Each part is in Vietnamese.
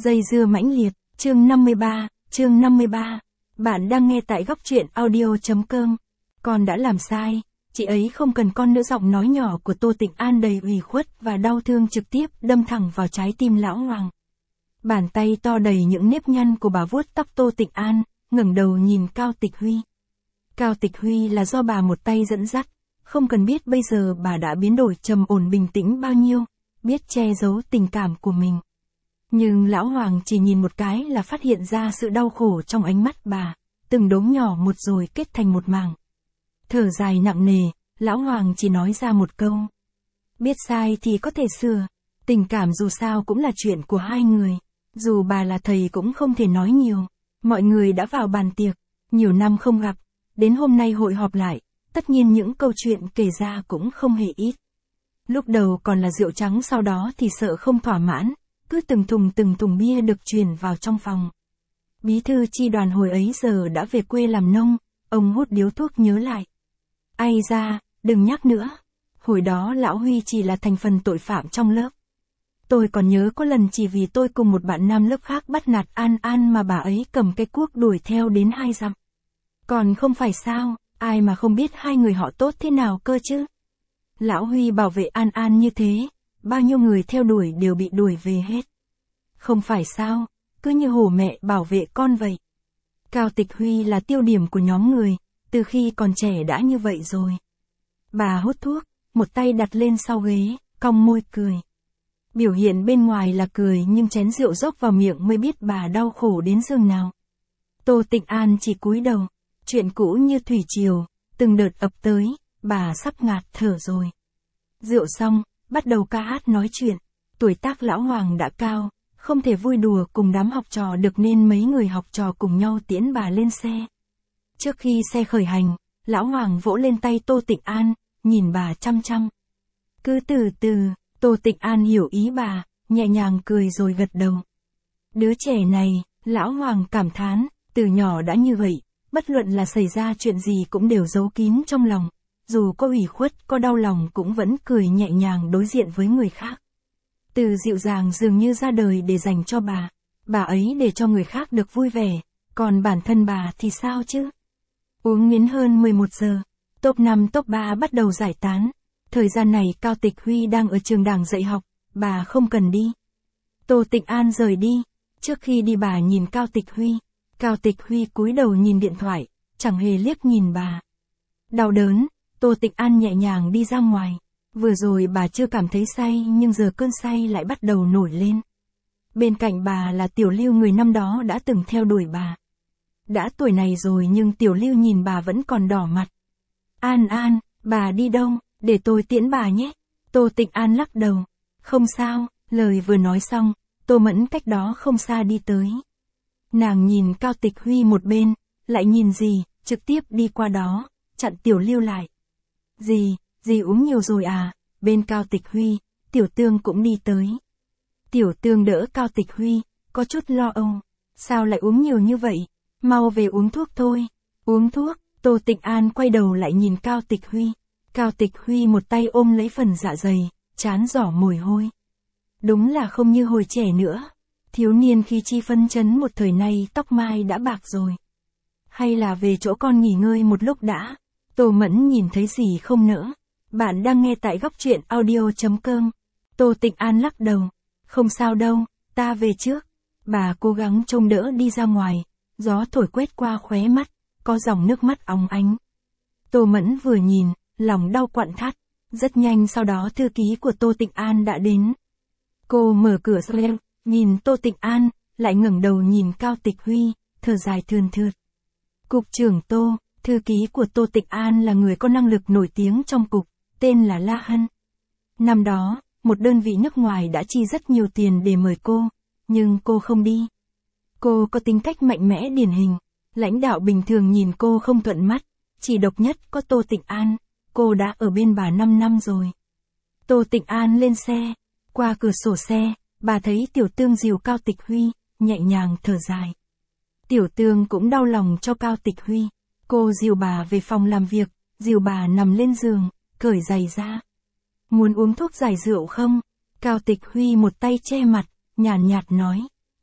Dây dưa mãnh liệt, chương 53. Bạn đang nghe tại góc truyện audio.com. Con đã làm sai, chị ấy không cần con nữa. Giọng nói nhỏ của Tô Tịnh An đầy ủy khuất và đau thương trực tiếp đâm thẳng vào trái tim lão Hoàng. Bàn tay to đầy những nếp nhăn của bà vuốt tóc Tô Tịnh An, ngẩng đầu nhìn Cao Tịch Huy. Cao Tịch Huy là do bà một tay dẫn dắt, không cần biết bây giờ bà đã biến đổi trầm ổn bình tĩnh bao nhiêu, biết che giấu tình cảm của mình. Nhưng lão Hoàng chỉ nhìn một cái là phát hiện ra sự đau khổ trong ánh mắt bà, từng đốm nhỏ một rồi kết thành một mảng. Thở dài nặng nề, lão Hoàng chỉ nói ra một câu. Biết sai thì có thể sửa, tình cảm dù sao cũng là chuyện của hai người, dù bà là thầy cũng không thể nói nhiều. Mọi người đã vào bàn tiệc, nhiều năm không gặp, đến hôm nay hội họp lại, tất nhiên những câu chuyện kể ra cũng không hề ít. Lúc đầu còn là rượu trắng, sau đó thì sợ không thỏa mãn, cứ từng thùng bia được truyền vào trong phòng. Bí thư chi đoàn hồi ấy giờ đã về quê làm nông, ông hút điếu thuốc nhớ lại. Ai ra, đừng nhắc nữa. Hồi đó lão Huy chỉ là thành phần tội phạm trong lớp. Tôi còn nhớ có lần chỉ vì tôi cùng một bạn nam lớp khác bắt nạt An An mà bà ấy cầm cái cuốc đuổi theo đến 2 dặm. Còn không phải sao, ai mà không biết hai người họ tốt thế nào cơ chứ. Lão Huy bảo vệ An An như thế, bao nhiêu người theo đuổi đều bị đuổi về hết. Không phải sao, cứ như hổ mẹ bảo vệ con vậy. Cao Tịch Huy là tiêu điểm của nhóm người, từ khi còn trẻ đã như vậy rồi. Bà hút thuốc, một tay đặt lên sau ghế, cong môi cười. Biểu hiện bên ngoài là cười nhưng chén rượu dốc vào miệng mới biết bà đau khổ đến giường nào. Tô Tịnh An chỉ cúi đầu, chuyện cũ như thủy triều, từng đợt ập tới, bà sắp ngạt thở rồi. Rượu xong, bắt đầu ca hát nói chuyện, tuổi tác lão Hoàng đã cao, không thể vui đùa cùng đám học trò được nên mấy người học trò cùng nhau tiễn bà lên xe. Trước khi xe khởi hành, lão Hoàng vỗ lên tay Tô Tịnh An, nhìn bà chăm chăm. Cứ từ từ, Tô Tịnh An hiểu ý bà, nhẹ nhàng cười rồi gật đầu. Đứa trẻ này, lão Hoàng cảm thán, từ nhỏ đã như vậy, bất luận là xảy ra chuyện gì cũng đều giấu kín trong lòng, dù có ủy khuất, có đau lòng cũng vẫn cười nhẹ nhàng đối diện với người khác. Từ dịu dàng dường như ra đời để dành cho bà ấy để cho người khác được vui vẻ, còn bản thân bà thì sao chứ? Uống đến hơn 11 giờ, top 5 top 3 bắt đầu giải tán. Thời gian này Cao Tịch Huy đang ở trường đảng dạy học, bà không cần đi. Tô Tịnh An rời đi, trước khi đi bà nhìn Cao Tịch Huy. Cao Tịch Huy cúi đầu nhìn điện thoại, chẳng hề liếc nhìn bà. Đau đớn, Tô Tịnh An nhẹ nhàng đi ra ngoài. Vừa rồi bà chưa cảm thấy say nhưng giờ cơn say lại bắt đầu nổi lên. Bên cạnh bà là Tiểu Lưu, người năm đó đã từng theo đuổi bà. Đã tuổi này rồi nhưng Tiểu Lưu nhìn bà vẫn còn đỏ mặt. An An, bà đi đâu, để tôi tiễn bà nhé. Tô Tịnh An lắc đầu. Không sao, lời vừa nói xong, Tô Mẫn cách đó không xa đi tới. Nàng nhìn Cao Tịch Huy một bên, lại nhìn dì, trực tiếp đi qua đó, chặn Tiểu Lưu lại. Dì uống nhiều rồi à? Bên Cao Tịch Huy, Tiểu Tương cũng đi tới. Tiểu Tương đỡ Cao Tịch Huy, có chút lo âu. Sao lại uống nhiều như vậy? Mau về uống thuốc thôi. Uống thuốc, Tô Tịnh An quay đầu lại nhìn Cao Tịch Huy. Cao Tịch Huy một tay ôm lấy phần dạ dày, trán rỏ mồ hôi. Đúng là không như hồi trẻ nữa. Thiếu niên khi chi phân chấn, một thời nay tóc mai đã bạc rồi. Hay là về chỗ con nghỉ ngơi một lúc đã. Tô Mẫn nhìn thấy gì không nỡ. Bạn đang nghe tại góc truyện audio.com. Tô Tịnh An lắc đầu. Không sao đâu, ta về trước. Bà cố gắng trông đỡ đi ra ngoài. Gió thổi quét qua khóe mắt, có dòng nước mắt óng ánh. Tô Mẫn vừa nhìn, lòng đau quặn thắt. Rất nhanh sau đó thư ký của Tô Tịnh An đã đến. Cô mở cửa ra, nhìn Tô Tịnh An, lại ngẩng đầu nhìn Cao Tịch Huy, thở dài thườn thượt. Cục trưởng Tô, thư ký của Tô Tịnh An là người có năng lực nổi tiếng trong cục, tên là La Hân. Năm đó, một đơn vị nước ngoài đã chi rất nhiều tiền để mời cô, nhưng cô không đi. Cô có tính cách mạnh mẽ điển hình, lãnh đạo bình thường nhìn cô không thuận mắt, chỉ độc nhất có Tô Tịnh An, cô đã ở bên bà 5 năm rồi. Tô Tịnh An lên xe, qua cửa sổ xe, bà thấy Tiểu Tương dìu Cao Tịch Huy, nhẹ nhàng thở dài. Tiểu Tương cũng đau lòng cho Cao Tịch Huy, cô dìu bà về phòng làm việc, dìu bà nằm lên giường, cởi giày ra. Muốn uống thuốc giải rượu không? Cao Tịch Huy một tay che mặt, nhàn nhạt nói.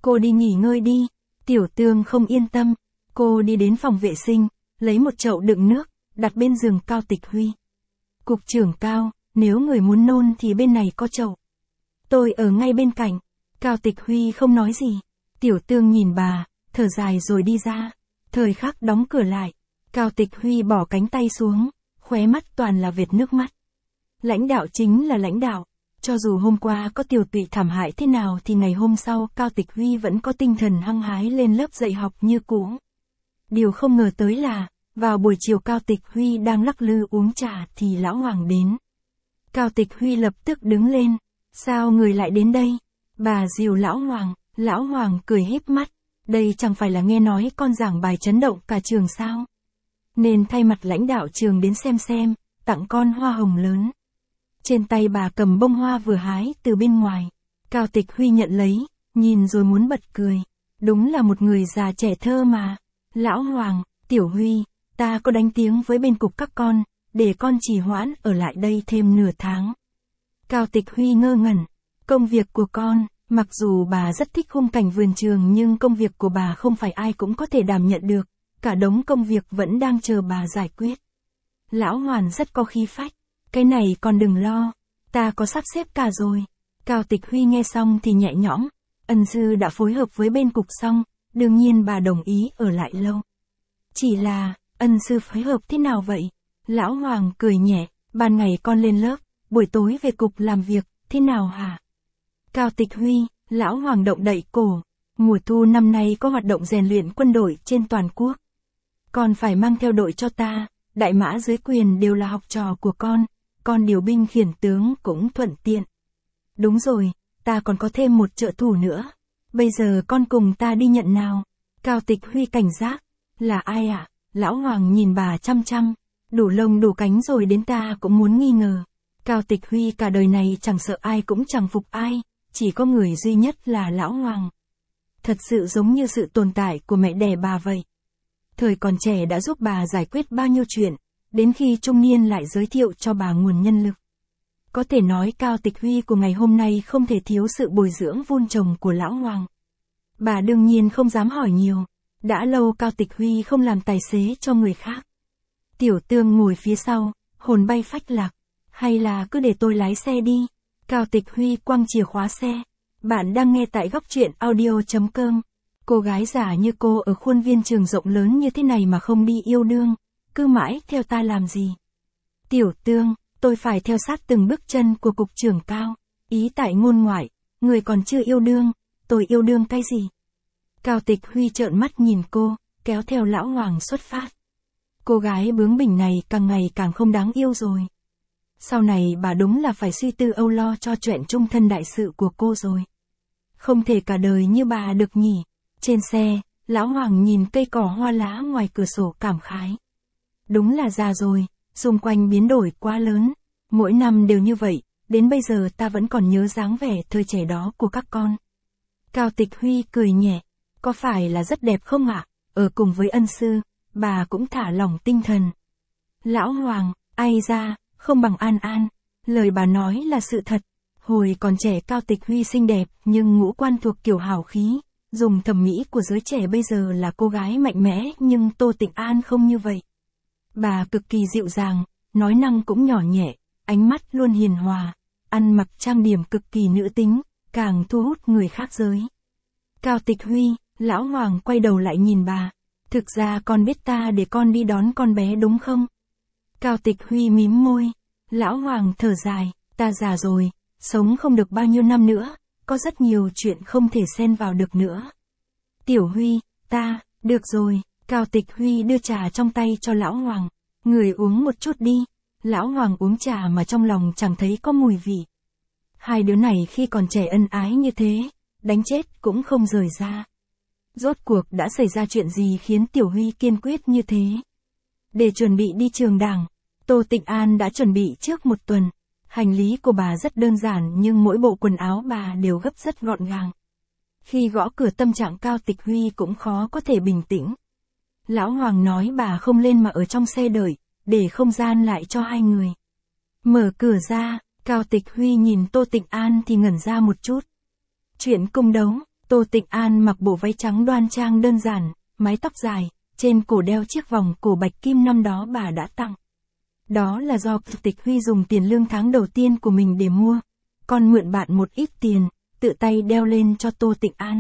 cô đi nghỉ ngơi đi. Tiểu Tương không yên tâm, cô đi đến phòng vệ sinh, lấy một chậu đựng nước, đặt bên giường Cao Tịch Huy. Cục trưởng Cao, nếu người muốn nôn thì bên này có chậu. Tôi ở ngay bên cạnh. Cao Tịch Huy không nói gì. Tiểu Tương nhìn bà, thở dài rồi đi ra. Thời khắc đóng cửa lại. Cao Tịch Huy bỏ cánh tay xuống, khóe mắt toàn là vệt nước mắt. Lãnh đạo chính là lãnh đạo. Cho dù hôm qua có Tiểu Tụy thảm hại thế nào thì ngày hôm sau Cao Tịch Huy vẫn có tinh thần hăng hái lên lớp dạy học như cũ. Điều không ngờ tới là, vào buổi chiều Cao Tịch Huy đang lắc lư uống trà thì Lão Hoàng đến. Cao Tịch Huy lập tức đứng lên. Sao người lại đến đây? Bà dìu Lão Hoàng. Lão Hoàng cười híp mắt. Đây chẳng phải là nghe nói con giảng bài chấn động cả trường sao? Nên thay mặt lãnh đạo trường đến xem, tặng con hoa hồng lớn. Trên tay bà cầm bông hoa vừa hái từ bên ngoài. Cao Tịch Huy nhận lấy, nhìn rồi muốn bật cười. Đúng là một người già trẻ thơ mà. Lão Hoàng, Tiểu Huy, ta có đánh tiếng với bên cục các con, để con trì hoãn ở lại đây thêm nửa tháng. Cao Tịch Huy ngơ ngẩn. Công việc của con, mặc dù bà rất thích khung cảnh vườn trường nhưng công việc của bà không phải ai cũng có thể đảm nhận được. Cả đống công việc vẫn đang chờ bà giải quyết. Lão Hoàn rất có khí phách. Cái này con đừng lo, ta có sắp xếp cả rồi. Cao Tịch Huy nghe xong thì nhẹ nhõm. Ân sư đã phối hợp với bên cục xong, đương nhiên bà đồng ý ở lại lâu. Chỉ là, ân sư phối hợp thế nào vậy? Lão Hoàng cười nhẹ, ban ngày con lên lớp, buổi tối về cục làm việc, thế nào hả? Cao Tịch Huy, Lão Hoàng động đậy cổ. Mùa thu năm nay có hoạt động rèn luyện quân đội trên toàn quốc. Con phải mang theo đội cho ta, đại mã dưới quyền đều là học trò của con điều binh khiển tướng cũng thuận tiện. Đúng rồi, ta còn có thêm một trợ thủ nữa. Bây giờ con cùng ta đi nhận nào? Cao Tịch Huy cảnh giác. Là ai ạ? Lão Hoàng nhìn bà chăm chăm. Đủ lông đủ cánh rồi đến ta cũng muốn nghi ngờ. Cao Tịch Huy cả đời này chẳng sợ ai cũng chẳng phục ai, chỉ có người duy nhất là Lão Hoàng. Thật sự giống như sự tồn tại của mẹ đẻ bà vậy. Thời còn trẻ đã giúp bà giải quyết bao nhiêu chuyện, đến khi trung niên lại giới thiệu cho bà nguồn nhân lực. Có thể nói Cao Tịch Huy của ngày hôm nay không thể thiếu sự bồi dưỡng vun trồng của Lão Hoàng. Bà đương nhiên không dám hỏi nhiều. Đã lâu Cao Tịch Huy không làm tài xế cho người khác. Tiểu Tương ngồi phía sau, hồn bay phách lạc. Hay là cứ để tôi lái xe đi. Cao Tịch Huy quăng chìa khóa xe. Bạn đang nghe tại góc truyện audio.com. Cô gái giả như cô ở khuôn viên trường rộng lớn như thế này mà không đi yêu đương, cứ mãi theo ta làm gì? Tiểu Tương, tôi phải theo sát từng bước chân của cục trưởng Cao. Ý tại ngôn ngoại, người còn chưa yêu đương, tôi yêu đương cái gì? Cao Tịch Huy trợn mắt nhìn cô, kéo theo Lão Hoàng xuất phát. Cô gái bướng bỉnh này càng ngày càng không đáng yêu rồi. Sau này bà đúng là phải suy tư âu lo cho chuyện trung thân đại sự của cô rồi. Không thể cả đời như bà được nhỉ. Trên xe, Lão Hoàng nhìn cây cỏ hoa lá ngoài cửa sổ cảm khái. Đúng là già rồi, xung quanh biến đổi quá lớn. Mỗi năm đều như vậy, đến bây giờ ta vẫn còn nhớ dáng vẻ thời trẻ đó của các con. Cao Tịch Huy cười nhẹ. Có phải là rất đẹp không ạ? Ở cùng với ân sư, bà cũng thả lỏng tinh thần. Lão Hoàng, ai ra, không bằng An An. Lời bà nói là sự thật. Hồi còn trẻ Cao Tịch Huy xinh đẹp nhưng ngũ quan thuộc kiểu hào khí. Dùng thẩm mỹ của giới trẻ bây giờ là cô gái mạnh mẽ nhưng Tô Tịnh An không như vậy. Bà cực kỳ dịu dàng, nói năng cũng nhỏ nhẹ, ánh mắt luôn hiền hòa, ăn mặc trang điểm cực kỳ nữ tính, càng thu hút người khác giới. Cao Tịch Huy, Lão Hoàng quay đầu lại nhìn bà. Thực ra con biết ta để con đi đón con bé đúng không? Cao Tịch Huy mím môi. Lão Hoàng thở dài, ta già rồi, sống không được bao nhiêu năm nữa, có rất nhiều chuyện không thể xen vào được nữa. Tiểu Huy, được rồi. Cao Tịch Huy đưa trà trong tay cho Lão Hoàng. Người uống một chút đi. Lão Hoàng uống trà mà trong lòng chẳng thấy có mùi vị. Hai đứa này khi còn trẻ ân ái như thế, đánh chết cũng không rời ra. Rốt cuộc đã xảy ra chuyện gì khiến Tiểu Huy kiên quyết như thế? Để chuẩn bị đi trường đảng, Tô Tịnh An đã chuẩn bị trước một tuần. Hành lý của bà rất đơn giản nhưng mỗi bộ quần áo bà đều gấp rất gọn gàng. Khi gõ cửa tâm trạng Cao Tịch Huy cũng khó có thể bình tĩnh. Lão Hoàng nói bà không lên mà ở trong xe đợi, để không gian lại cho hai người. Mở cửa ra, Cao Tịch Huy nhìn Tô Tịnh An thì ngẩn ra một chút. Chuyện cung đấu, Tô Tịnh An mặc bộ váy trắng đoan trang đơn giản, mái tóc dài, trên cổ đeo chiếc vòng cổ bạch kim năm đó bà đã tặng. Đó là do Chủ tịch Huy dùng tiền lương tháng đầu tiên của mình để mua, còn mượn bạn một ít tiền, tự tay đeo lên cho Tô Tịnh An.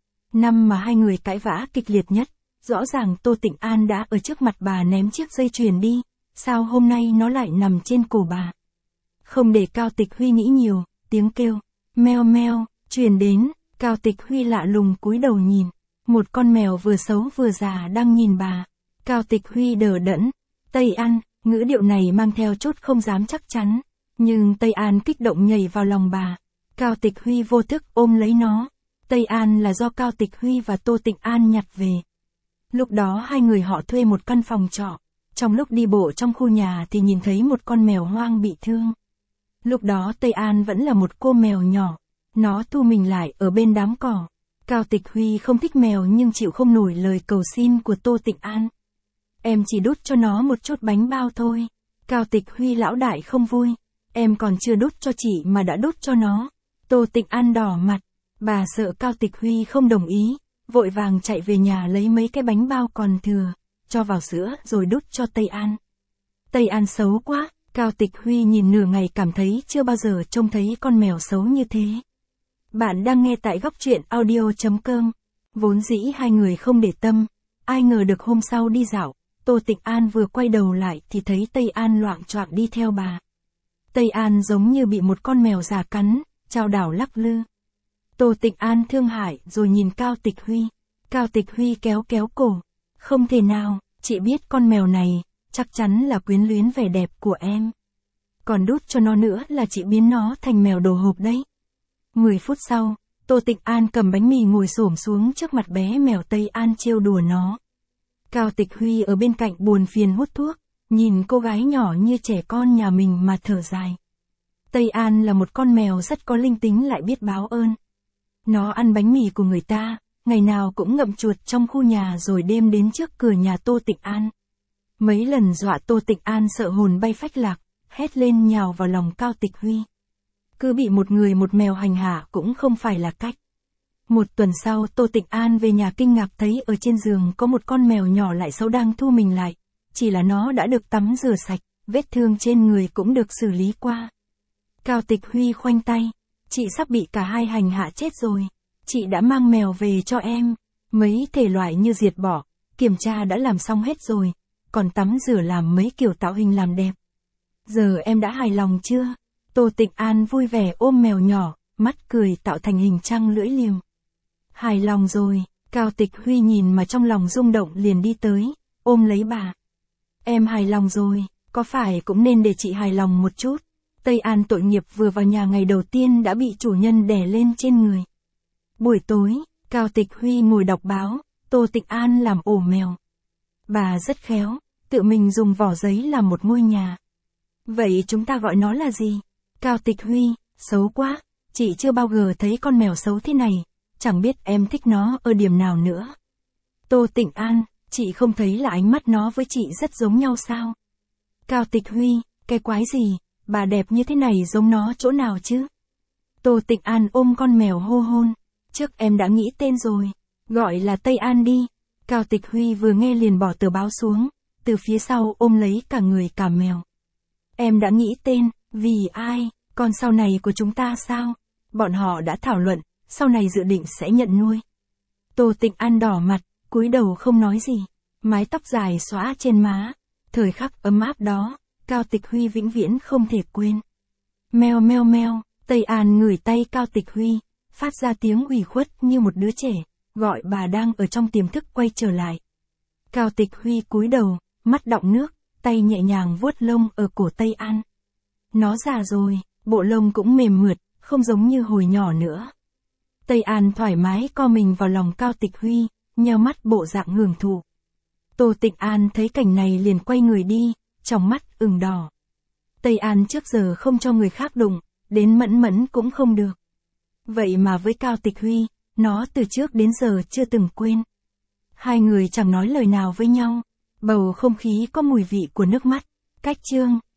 Năm mà hai người cãi vã kịch liệt nhất, rõ ràng Tô Tịnh An đã ở trước mặt bà ném chiếc dây chuyền đi, sao hôm nay nó lại nằm trên cổ bà. Không để Cao Tịch Huy nghĩ nhiều, tiếng kêu, meo meo, truyền đến, Cao Tịch Huy lạ lùng cúi đầu nhìn, một con mèo vừa xấu vừa già đang nhìn bà. Cao Tịch Huy đờ đẫn, Tây An, ngữ điệu này mang theo chút không dám chắc chắn, nhưng Tây An kích động nhảy vào lòng bà. Cao Tịch Huy vô thức ôm lấy nó. Tây An là do Cao Tịch Huy và Tô Tịnh An nhặt về. Lúc đó hai người họ thuê một căn phòng trọ. Trong lúc đi bộ trong khu nhà thì nhìn thấy một con mèo hoang bị thương. Lúc đó Tây An vẫn là một cô mèo nhỏ. Nó thu mình lại ở bên đám cỏ. Cao Tịch Huy không thích mèo nhưng chịu không nổi lời cầu xin của Tô Tịnh An. Em chỉ đút cho nó một chút bánh bao thôi. Cao Tịch Huy lão đại không vui. Em còn chưa đút cho chị mà đã đút cho nó. Tô Tịnh An đỏ mặt. Bà sợ Cao Tịch Huy không đồng ý, vội vàng chạy về nhà lấy mấy cái bánh bao còn thừa, cho vào sữa rồi đút cho Tây An. Tây An xấu quá, Cao Tịch Huy nhìn nửa ngày cảm thấy chưa bao giờ trông thấy con mèo xấu như thế. Bạn đang nghe tại góc truyện audio.com. Vốn dĩ hai người không để tâm, ai ngờ được hôm sau đi dạo, Tô Tịnh An vừa quay đầu lại thì thấy Tây An loạng choạng đi theo bà. Tây An giống như bị một con mèo già cắn, chao đảo lắc lư. Tô Tịnh An thương hại rồi nhìn Cao Tịch Huy. Cao Tịch Huy kéo kéo cổ. Không thể nào, chị biết con mèo này, chắc chắn là quyến luyến vẻ đẹp của em. Còn đút cho nó nữa là chị biến nó thành mèo đồ hộp đấy. 10 phút sau, Tô Tịnh An cầm bánh mì ngồi xổm xuống trước mặt bé mèo Tây An trêu đùa nó. Cao Tịch Huy ở bên cạnh buồn phiền hút thuốc, nhìn cô gái nhỏ như trẻ con nhà mình mà thở dài. Tây An là một con mèo rất có linh tính lại biết báo ơn. Nó ăn bánh mì của người ta, ngày nào cũng ngậm chuột trong khu nhà rồi đêm đến trước cửa nhà Tô Tịnh An. Mấy lần dọa Tô Tịnh An sợ hồn bay phách lạc, hét lên nhào vào lòng Cao Tịch Huy. Cứ bị một người một mèo hành hạ cũng không phải là cách. Một tuần sau Tô Tịnh An về nhà kinh ngạc thấy ở trên giường có một con mèo nhỏ lại xấu đang thu mình lại. Chỉ là nó đã được tắm rửa sạch, vết thương trên người cũng được xử lý qua. Cao Tịch Huy khoanh tay. Chị sắp bị cả hai hành hạ chết rồi. Chị đã mang mèo về cho em. Mấy thể loại như diệt bỏ, kiểm tra đã làm xong hết rồi. Còn tắm rửa làm mấy kiểu tạo hình làm đẹp. Giờ em đã hài lòng chưa? Tô Tịnh An vui vẻ ôm mèo nhỏ, mắt cười tạo thành hình trăng lưỡi liềm. Hài lòng rồi, Cao Tịch Huy nhìn mà trong lòng rung động liền đi tới, ôm lấy bà. Em hài lòng rồi, có phải cũng nên để chị hài lòng một chút? Tây An tội nghiệp vừa vào nhà ngày đầu tiên đã bị chủ nhân đè lên trên người. Buổi tối, Cao Tịch Huy ngồi đọc báo, Tô Tịnh An làm ổ mèo. Bà rất khéo, tự mình dùng vỏ giấy làm một ngôi nhà. Vậy chúng ta gọi nó là gì? Cao Tịch Huy, xấu quá, chị chưa bao giờ thấy con mèo xấu thế này, chẳng biết em thích nó ở điểm nào nữa. Tô Tịnh An, chị không thấy là ánh mắt nó với chị rất giống nhau sao? Cao Tịch Huy, cái quái gì, bà đẹp như thế này giống nó chỗ nào chứ? Tô Tịnh An ôm con mèo hô hôn, trước em đã nghĩ tên rồi, gọi là Tây An đi. Cao Tịch Huy vừa nghe liền bỏ tờ báo xuống, từ phía sau ôm lấy cả người cả mèo. Em đã nghĩ tên, vì ai, con sau này của chúng ta sao? Bọn họ đã thảo luận, sau này dự định sẽ nhận nuôi. Tô Tịnh An đỏ mặt, cúi đầu không nói gì, mái tóc dài xõa trên má, thời khắc ấm áp đó, Cao Tịch Huy vĩnh viễn không thể quên. Meo meo meo, Tây An ngửi tay Cao Tịch Huy, phát ra tiếng ủy khuất như một đứa trẻ, gọi bà đang ở trong tiềm thức quay trở lại. Cao Tịch Huy cúi đầu, mắt đọng nước, tay nhẹ nhàng vuốt lông ở cổ Tây An. Nó già rồi, bộ lông cũng mềm mượt, không giống như hồi nhỏ nữa. Tây An thoải mái co mình vào lòng Cao Tịch Huy, nheo mắt bộ dạng hưởng thụ. Tô Tịnh An thấy cảnh này liền quay người đi, trong mắt ửng đỏ. Tây An trước giờ không cho người khác đụng, đến mẫn mẫn cũng không được. Vậy mà với Cao Tịch Huy, nó từ trước đến giờ chưa từng quên. Hai người chẳng nói lời nào với nhau, bầu không khí có mùi vị của nước mắt. Cách chương